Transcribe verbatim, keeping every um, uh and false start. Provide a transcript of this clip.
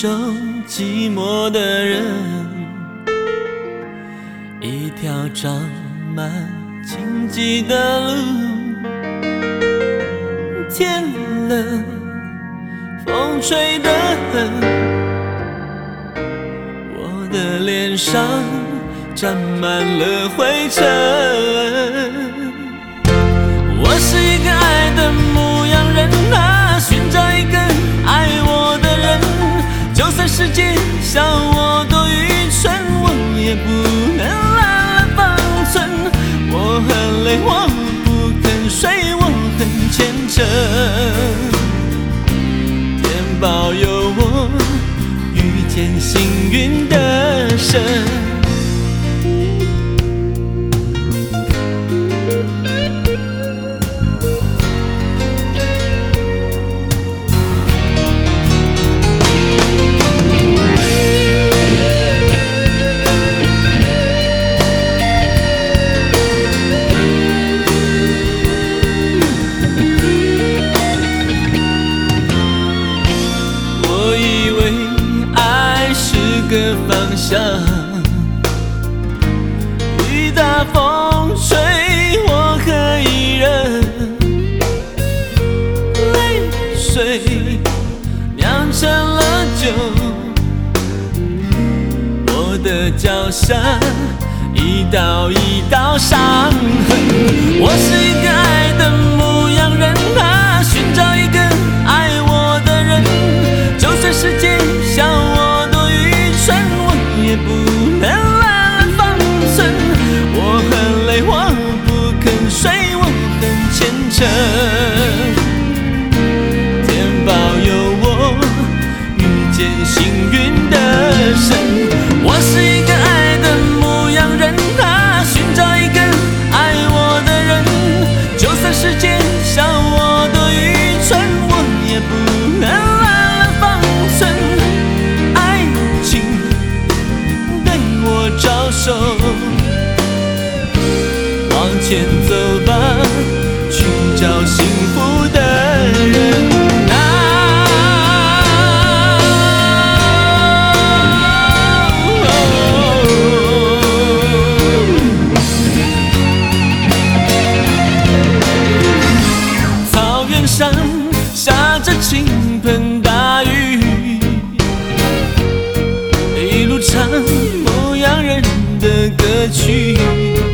受寂寞的人，一条长满荆棘的路，天冷，风吹得很，我的脸上沾满了灰尘。我是一个爱的牧羊人啊，寻找一个爱我的人，就算世界笑我多愚蠢，我也不能懒懒放纵。我很累，我不肯睡，我很虔诚，天保佑我遇见幸运的神。个方向，雨打风吹我可以忍，泪水酿成了酒，我的脚下一道一道伤痕。我是一个爱的牧羊人啊，寻找一个爱我的人，就算世界笑我也不能懒懒放纵。我很累，我不肯睡，我很虔诚，天保佑我遇见幸运的神。我是一个爱的牧羊人啊，寻找一个爱我的人，就算世界笑我多愚蠢，我也不能懒懒放纵。爱情招手，往前走吧，寻找幸福的人啊。草原上下着倾盆大雨，一路唱牧羊人的歌曲，